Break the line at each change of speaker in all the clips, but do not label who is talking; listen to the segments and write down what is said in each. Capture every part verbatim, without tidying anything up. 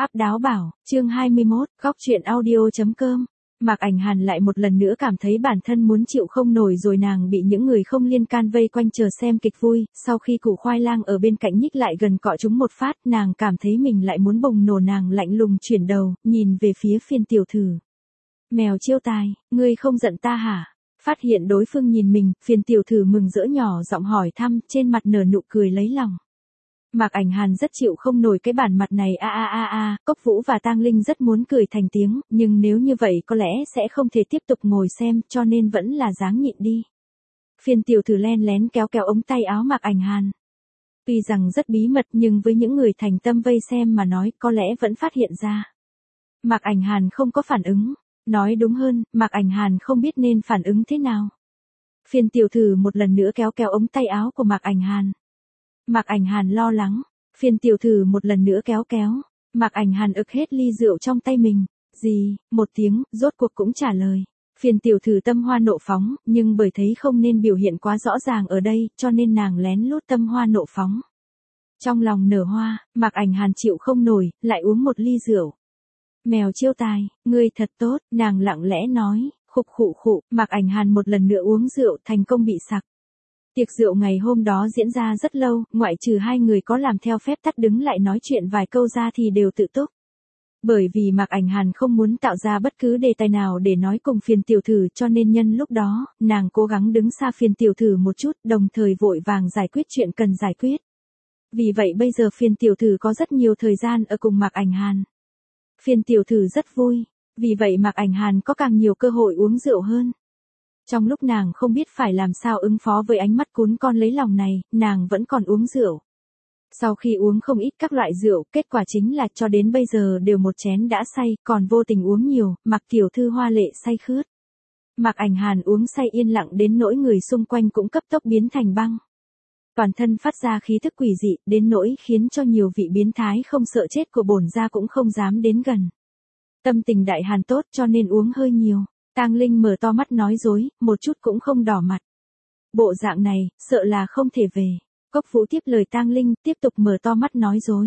Áp đáo bảo, chương hai mươi mốt, góc chuyện audio.com. Mạc Ảnh Hàn lại một lần nữa cảm thấy bản thân muốn chịu không nổi rồi, nàng bị những người không liên can vây quanh chờ xem kịch vui, sau khi củ khoai lang ở bên cạnh nhích lại gần cọ chúng một phát, nàng cảm thấy mình lại muốn bùng nổ. Nàng lạnh lùng chuyển đầu, nhìn về phía Phiền tiểu thử. Mèo Chiêu Tài, ngươi không giận ta hả? Phát hiện đối phương nhìn mình, Phiền tiểu thử mừng rỡ nhỏ giọng hỏi thăm, trên mặt nở nụ cười lấy lòng. Mạc Ảnh Hàn rất chịu không nổi cái bản mặt này, a a a a, Cốc Vũ và Tang Linh rất muốn cười thành tiếng, nhưng nếu như vậy có lẽ sẽ không thể tiếp tục ngồi xem, cho nên vẫn là dáng nhịn đi. Phiền tiểu thử len lén kéo kéo ống tay áo Mạc Ảnh Hàn. Tuy rằng rất bí mật nhưng với những người thành tâm vây xem mà nói có lẽ vẫn phát hiện ra. Mạc Ảnh Hàn không có phản ứng, nói đúng hơn, Mạc Ảnh Hàn không biết nên phản ứng thế nào. Phiền tiểu thử một lần nữa kéo kéo ống tay áo của Mạc Ảnh Hàn. Mạc Ảnh Hàn lo lắng, Phiền tiểu thử một lần nữa kéo kéo, Mạc Ảnh Hàn ực hết ly rượu trong tay mình. Gì, một tiếng, rốt cuộc cũng trả lời. Phiền tiểu thử tâm hoa nộ phóng, nhưng bởi thấy không nên biểu hiện quá rõ ràng ở đây, cho nên nàng lén lút tâm hoa nộ phóng. Trong lòng nở hoa, Mạc Ảnh Hàn chịu không nổi, lại uống một ly rượu. Mèo Chiêu Tài, ngươi thật tốt, nàng lặng lẽ nói, khục khụ khụ, Mạc Ảnh Hàn một lần nữa uống rượu, thành công bị sặc. Tiệc rượu ngày hôm đó diễn ra rất lâu, ngoại trừ hai người có làm theo phép tắc đứng lại nói chuyện vài câu ra thì đều tự túc. Bởi vì Mạc Ảnh Hàn không muốn tạo ra bất cứ đề tài nào để nói cùng Phiền tiểu thử, cho nên nhân lúc đó, nàng cố gắng đứng xa Phiền tiểu thử một chút, đồng thời vội vàng giải quyết chuyện cần giải quyết. Vì vậy bây giờ Phiền tiểu thử có rất nhiều thời gian ở cùng Mạc Ảnh Hàn. Phiền tiểu thử rất vui, vì vậy Mạc Ảnh Hàn có càng nhiều cơ hội uống rượu hơn. Trong lúc nàng không biết phải làm sao ứng phó với ánh mắt cún con lấy lòng này, nàng vẫn còn uống rượu. Sau khi uống không ít các loại rượu, kết quả chính là cho đến bây giờ đều một chén đã say, còn vô tình uống nhiều, Mạc tiểu thư hoa lệ say khướt. Mạc Ảnh Hàn uống say yên lặng đến nỗi người xung quanh cũng cấp tốc biến thành băng. Toàn thân phát ra khí thức quỷ dị, đến nỗi khiến cho nhiều vị biến thái không sợ chết của bổn gia cũng không dám đến gần. Tâm tình đại hàn tốt cho nên uống hơi nhiều. Tang Linh mở to mắt nói dối, một chút cũng không đỏ mặt. Bộ dạng này, sợ là không thể về. Cốc Vũ tiếp lời Tang Linh, tiếp tục mở to mắt nói dối.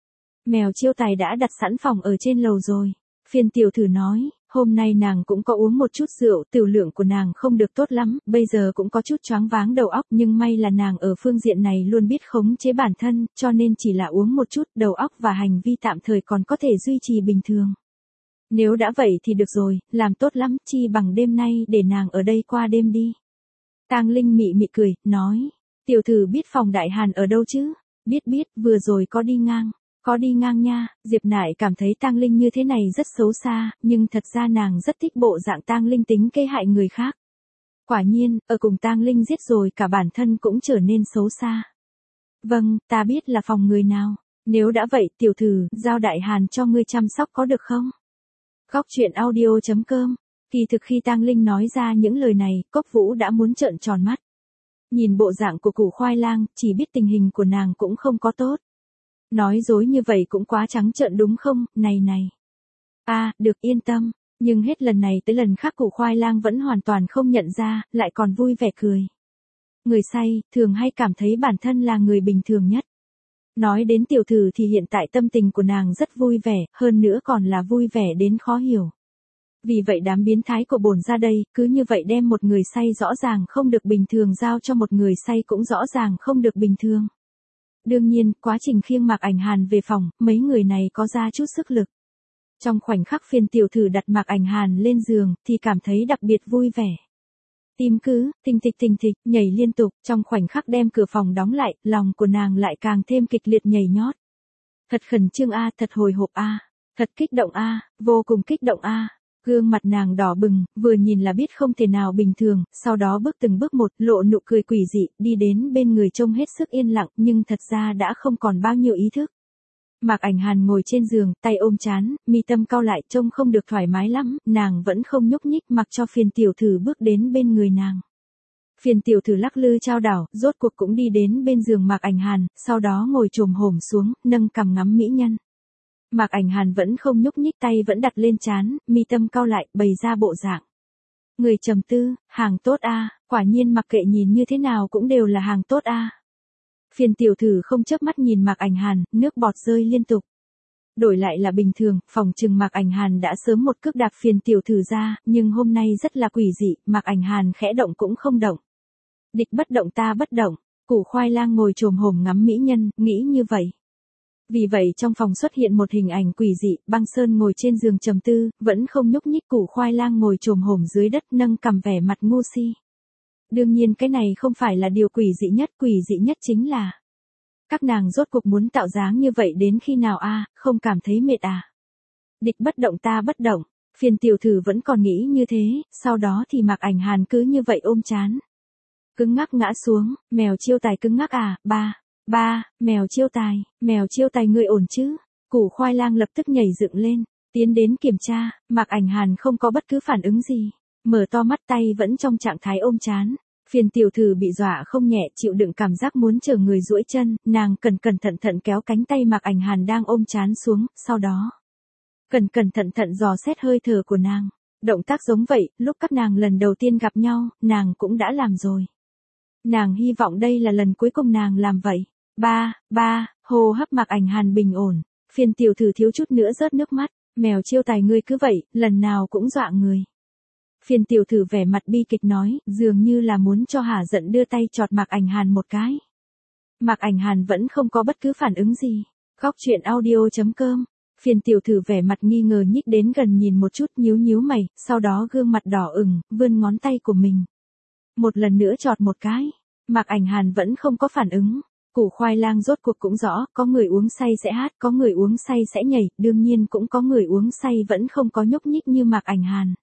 Mèo Chiêu Tài đã đặt sẵn phòng ở trên lầu rồi. Phiền tiểu thử nói, hôm nay nàng cũng có uống một chút rượu, tiểu lượng của nàng không được tốt lắm, bây giờ cũng có chút choáng váng đầu óc, nhưng may là nàng ở phương diện này luôn biết khống chế bản thân, cho nên chỉ là uống một chút, đầu óc và hành vi tạm thời còn có thể duy trì bình thường. Nếu đã vậy thì được rồi, làm tốt lắm, chi bằng đêm nay để nàng ở đây qua đêm đi. Tang Linh mị mị cười, nói, tiểu thử biết phòng Đại Hàn ở đâu chứ? Biết biết, vừa rồi có đi ngang, có đi ngang nha. Diệp Nại cảm thấy Tang Linh như thế này rất xấu xa, nhưng thật ra nàng rất thích bộ dạng Tang Linh tính kế hại người khác. Quả nhiên, ở cùng Tang Linh giết rồi cả bản thân cũng trở nên xấu xa. Vâng, ta biết là phòng người nào, nếu đã vậy tiểu thử, giao Đại Hàn cho ngươi chăm sóc có được không? Góc chuyện audio.com. Kỳ thực khi Tang Linh nói ra những lời này, Cốc Vũ đã muốn trợn tròn mắt. Nhìn bộ dạng của củ khoai lang, chỉ biết tình hình của nàng cũng không có tốt. Nói dối như vậy cũng quá trắng trợn đúng không, này này. A, à, được yên tâm, nhưng hết lần này tới lần khác củ khoai lang vẫn hoàn toàn không nhận ra, lại còn vui vẻ cười. Người say, thường hay cảm thấy bản thân là người bình thường nhất. Nói đến tiểu thử thì hiện tại tâm tình của nàng rất vui vẻ, hơn nữa còn là vui vẻ đến khó hiểu. Vì vậy đám biến thái của bổn ra đây, cứ như vậy đem một người say rõ ràng không được bình thường giao cho một người say cũng rõ ràng không được bình thường. Đương nhiên, quá trình khiêng Mạc Ảnh Hàn về phòng, mấy người này có ra chút sức lực. Trong khoảnh khắc Phiền tiểu thử đặt Mạc Ảnh Hàn lên giường, thì cảm thấy đặc biệt vui vẻ. Tim cứ, thình thịch thình thịch, nhảy liên tục, trong khoảnh khắc đem cửa phòng đóng lại, lòng của nàng lại càng thêm kịch liệt nhảy nhót. Thật khẩn trương a, thật hồi hộp a, thật kích động a, vô cùng kích động a. Gương mặt nàng đỏ bừng, vừa nhìn là biết không thể nào bình thường, sau đó bước từng bước một, lộ nụ cười quỷ dị, đi đến bên người trông hết sức yên lặng, nhưng thật ra đã không còn bao nhiêu ý thức. Mạc Ảnh Hàn ngồi trên giường, tay ôm trán, mi tâm cau lại, trông không được thoải mái lắm, nàng vẫn không nhúc nhích mặc cho Phiền tiểu thử bước đến bên người nàng. Phiền tiểu thử lắc lư chao đảo, rốt cuộc cũng đi đến bên giường Mạc Ảnh Hàn, sau đó ngồi chồm hổm xuống, nâng cằm ngắm mỹ nhân. Mạc Ảnh Hàn vẫn không nhúc nhích, tay vẫn đặt lên trán, mi tâm cau lại, bày ra bộ dạng. Người trầm tư, hàng tốt a, quả nhiên mặc kệ nhìn như thế nào cũng đều là hàng tốt a. Phiền tiểu thử không chớp mắt nhìn Mạc Ảnh Hàn, nước bọt rơi liên tục. Đổi lại là bình thường, phòng trừng Mạc Ảnh Hàn đã sớm một cước đạp phiền tiểu thử ra, nhưng hôm nay rất là quỷ dị, Mạc Ảnh Hàn khẽ động cũng không động. Địch bất động ta bất động, Củ Khoai Lang ngồi chồm hổm ngắm mỹ nhân, nghĩ như vậy. Vì vậy trong phòng xuất hiện một hình ảnh quỷ dị, Băng Sơn ngồi trên giường trầm tư, vẫn không nhúc nhích, Củ Khoai Lang ngồi chồm hổm dưới đất nâng cằm vẻ mặt ngu si. Đương nhiên cái này không phải là điều quỷ dị nhất, quỷ dị nhất chính là các nàng rốt cuộc muốn tạo dáng như vậy đến khi nào a, không cảm thấy mệt à? Địch bất động ta bất động, phiền tiểu thử vẫn còn nghĩ như thế, sau đó thì Mạc Ảnh Hàn cứ như vậy ôm chán. Cứng ngắc ngã xuống, mèo Chiêu Tài cứng ngắc à, ba, ba, mèo Chiêu Tài, mèo Chiêu Tài ngươi ổn chứ? Củ Khoai Lang lập tức nhảy dựng lên, tiến đến kiểm tra, Mạc Ảnh Hàn không có bất cứ phản ứng gì, mở to mắt tay vẫn trong trạng thái ôm chán. Phiền tiểu thử bị dọa không nhẹ, chịu đựng cảm giác muốn chờ người duỗi chân, nàng cẩn cẩn thận thận kéo cánh tay Mạc Ảnh Hàn đang ôm chán xuống, sau đó cẩn cẩn thận thận dò xét hơi thở của nàng. Động tác giống vậy, lúc các nàng lần đầu tiên gặp nhau, nàng cũng đã làm rồi. Nàng hy vọng đây là lần cuối cùng nàng làm vậy. Ba, ba, hô hấp Mạc Ảnh Hàn bình ổn, phiền tiểu thử thiếu chút nữa rớt nước mắt, mèo Chiêu Tài ngươi cứ vậy, lần nào cũng dọa người. Phiền tiểu thử vẻ mặt bi kịch nói, dường như là muốn cho hả giận đưa tay chọt Mạc Ảnh Hàn một cái. Mạc Ảnh Hàn vẫn không có bất cứ phản ứng gì. Góc truyện audio chấm com. Phiền tiểu thử vẻ mặt nghi ngờ nhích đến gần nhìn một chút, nhíu nhíu mày, sau đó gương mặt đỏ ửng, vươn ngón tay của mình. Một lần nữa chọt một cái. Mạc Ảnh Hàn vẫn không có phản ứng. Củ Khoai Lang rốt cuộc cũng rõ, có người uống say sẽ hát, có người uống say sẽ nhảy, đương nhiên cũng có người uống say vẫn không có nhúc nhích như Mạc Ảnh Hàn.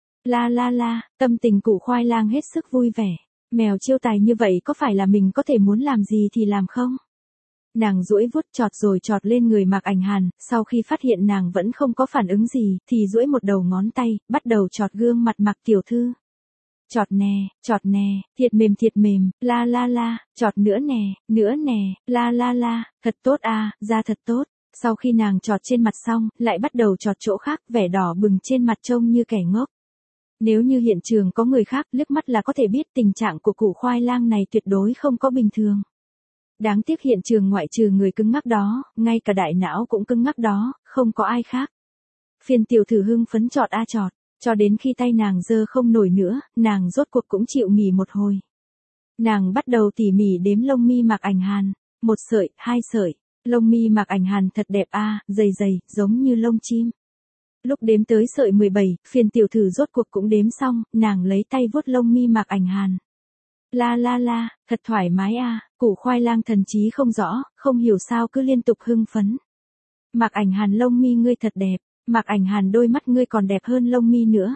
La la la, tâm tình Củ Khoai Lang hết sức vui vẻ. Mèo Chiêu Tài như vậy có phải là mình có thể muốn làm gì thì làm không? Nàng duỗi vuốt chọt rồi chọt lên người Mạc Ảnh Hàn, sau khi phát hiện nàng vẫn không có phản ứng gì, thì duỗi một đầu ngón tay, bắt đầu chọt gương mặt Mạc tiểu thư. Chọt nè, chọt nè, thiệt mềm thiệt mềm, la la la, chọt nữa nè, nữa nè, la la la, thật tốt à, da thật tốt. Sau khi nàng chọt trên mặt xong, lại bắt đầu chọt chỗ khác, vẻ đỏ bừng trên mặt trông như kẻ ngốc. Nếu như hiện trường có người khác, liếc mắt là có thể biết tình trạng của Củ Khoai Lang này tuyệt đối không có bình thường. Đáng tiếc hiện trường ngoại trừ người cứng ngắc đó, ngay cả đại não cũng cứng ngắc đó, không có ai khác. Phiền tiểu thử hưng phấn chọt a chọt, cho đến khi tay nàng giơ không nổi nữa, nàng rốt cuộc cũng chịu nghỉ một hồi. Nàng bắt đầu tỉ mỉ đếm lông mi Mạc Ảnh Hàn, một sợi, hai sợi, lông mi Mạc Ảnh Hàn thật đẹp a, dày dày, giống như lông chim. Lúc đếm tới sợi mười bảy, phiền tiểu thử rốt cuộc cũng đếm xong, nàng lấy tay vuốt lông mi Mạc Ảnh Hàn. La la la, thật thoải mái a, Củ Khoai Lang thần trí không rõ, không hiểu sao cứ liên tục hưng phấn. Mạc Ảnh Hàn lông mi ngươi thật đẹp, Mạc Ảnh Hàn đôi mắt ngươi còn đẹp hơn lông mi nữa.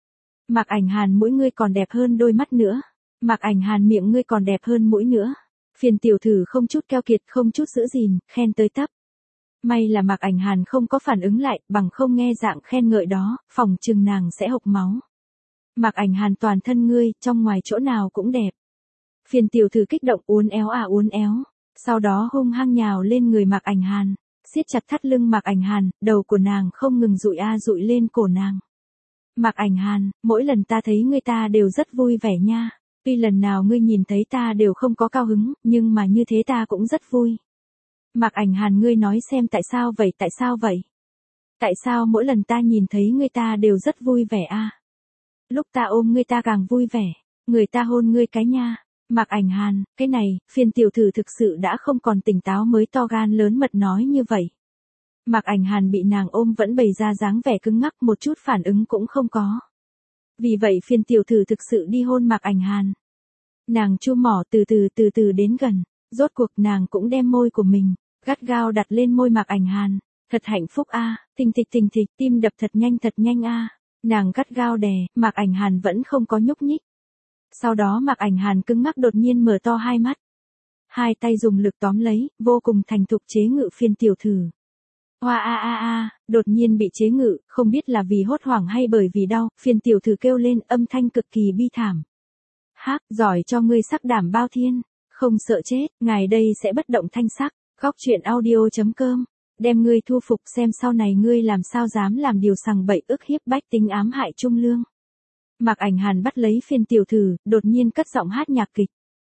Mạc Ảnh Hàn mũi ngươi còn đẹp hơn đôi mắt nữa. Mạc Ảnh Hàn miệng ngươi còn đẹp hơn mũi nữa. Phiền tiểu thử không chút keo kiệt, không chút giữ gìn, khen tới tấp. May là Mạc Ảnh Hàn không có phản ứng lại, bằng không nghe dạng khen ngợi đó, phòng chừng nàng sẽ hộc máu. Mạc Ảnh Hàn toàn thân ngươi, trong ngoài chỗ nào cũng đẹp. Phiền tiểu thử kích động uốn éo à uốn éo, sau đó hung hăng nhào lên người Mạc Ảnh Hàn, siết chặt thắt lưng Mạc Ảnh Hàn, đầu của nàng không ngừng dụi a dụi lên cổ nàng. Mạc Ảnh Hàn, mỗi lần ta thấy ngươi ta đều rất vui vẻ nha, tuy lần nào ngươi nhìn thấy ta đều không có cao hứng, nhưng mà như thế ta cũng rất vui. Mạc Ảnh Hàn ngươi nói xem tại sao vậy, tại sao vậy? Tại sao mỗi lần ta nhìn thấy ngươi ta đều rất vui vẻ a? Lúc ta ôm ngươi ta càng vui vẻ, người ta hôn ngươi cái nha. Mạc Ảnh Hàn, cái này, phiền tiểu thử thực sự đã không còn tỉnh táo mới to gan lớn mật nói như vậy. Mạc Ảnh Hàn bị nàng ôm vẫn bày ra dáng vẻ cứng ngắc, một chút phản ứng cũng không có. Vì vậy phiền tiểu thử thực sự đi hôn Mạc Ảnh Hàn. Nàng chu mỏ từ từ từ từ đến gần, rốt cuộc nàng cũng đem môi của mình gắt gao đặt lên môi Mạc Ảnh Hàn. Thật hạnh phúc a, thình thịch thình thịch, tim đập thật nhanh thật nhanh a. Nàng gắt gao đè, Mạc Ảnh Hàn vẫn không có nhúc nhích. Sau đó Mạc Ảnh Hàn cứng ngắc đột nhiên mở to hai mắt. Hai tay dùng lực tóm lấy, vô cùng thành thục chế ngự phiền tiểu thử. Hoa a a a, đột nhiên bị chế ngự, không biết là vì hốt hoảng hay bởi vì đau, phiền tiểu thử kêu lên âm thanh cực kỳ bi thảm. Hắc, giỏi cho ngươi sắc đảm bao thiên, không sợ chết, ngài đây sẽ bất động thanh sắc. Góc truyện audio chấm com, đem ngươi thu phục xem sau này ngươi làm sao dám làm điều sằng bậy ức hiếp bách tính ám hại trung lương. Mạc Ảnh Hàn bắt lấy phiền tiểu thử, đột nhiên cất giọng hát nhạc kịch.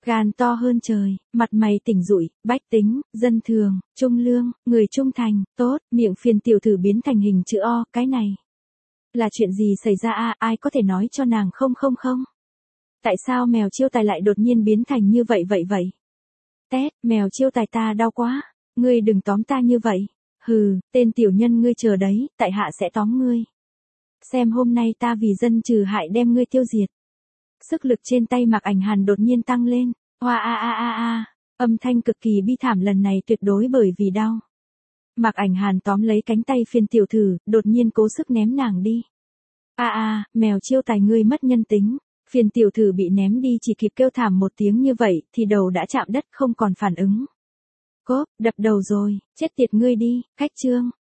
gan to hơn trời, mặt mày tỉnh rụi, bách tính, dân thường, trung lương, người trung thành, tốt, miệng phiền tiểu thử biến thành hình chữ O, cái này. Là chuyện gì xảy ra a, ai có thể nói cho nàng không không không? Tại sao mèo chiêu tài lại đột nhiên biến thành như vậy vậy vậy? Tét, mèo chiêu tài ta đau quá, ngươi đừng tóm ta như vậy. Hừ, tên tiểu nhân ngươi chờ đấy, tại hạ sẽ tóm ngươi. Xem hôm nay ta vì dân trừ hại đem ngươi tiêu diệt. Sức lực trên tay Mạc Ảnh Hàn đột nhiên tăng lên, hoa a a a a, âm thanh cực kỳ bi thảm lần này tuyệt đối bởi vì đau. Mạc Ảnh Hàn tóm lấy cánh tay phiền tiểu thử, đột nhiên cố sức ném nàng đi. A a, mèo chiêu tài ngươi mất nhân tính. Phiền tiểu thử bị ném đi chỉ kịp kêu thảm một tiếng như vậy thì đầu đã chạm đất không còn phản ứng. Cốp, đập đầu rồi, chết tiệt ngươi đi, khách trương,